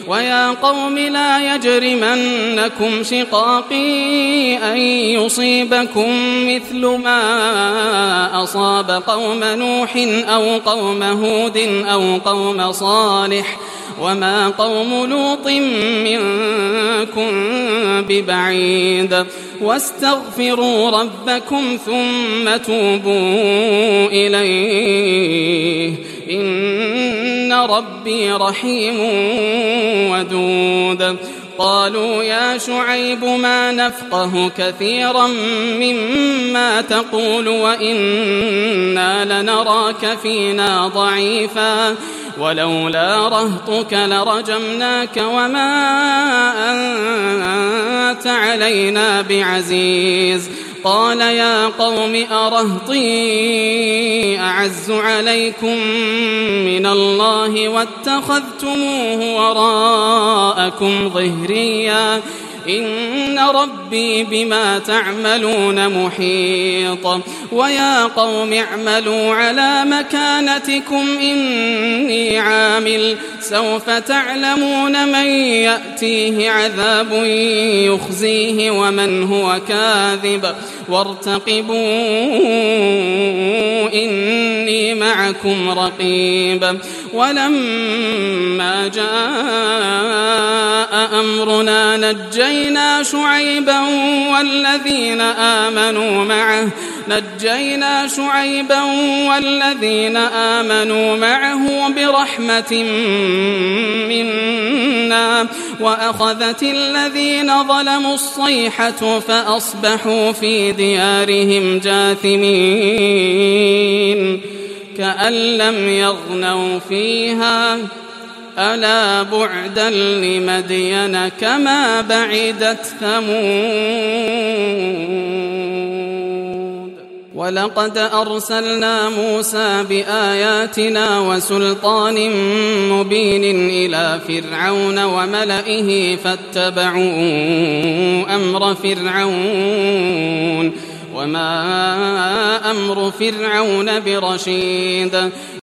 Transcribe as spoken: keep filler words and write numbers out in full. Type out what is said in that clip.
ويا قوم لا يجرمنكم شقاقي أن يصيبكم مثل ما أصاب قوم نوح أو قوم هود أو قوم صالح وما قوم لوط منكم ببعيد واستغفروا ربكم ثم توبوا إليه إن ربي رحيم ودود. قالوا يا شعيب ما نفقه كثيرا مما تقول وإنا لنراك فينا ضعيفا ولولا رهطك لرجمناك وما أنت علينا بعزيز. قال يا قوم أرهطي أعز عليكم من الله واتخذتموه وراءكم ظهريا إن ربي بما تعملون محيط. ويا قوم اعملوا على مكانتكم إني عامل سوف تعلمون من يأتيه عذاب يخزيه ومن هو كاذب وارتقبوا إني معكم رقيب. ولما جاء أمرنا نجينا شعيبا والذين آمنوا معه نجينا شعيبا والذين آمنوا معه برحمة منا وأخذت الذين ظلموا الصيحة فأصبحوا في ديارهم جاثمين كأن لم يغنوا فيها ألا بعدا لمدين كما بعدت ثمود. ولقد أرسلنا موسى بآياتنا وسلطان مبين إلى فرعون وملئه فاتبعوا أمر فرعون وما أمر فرعون برشيد.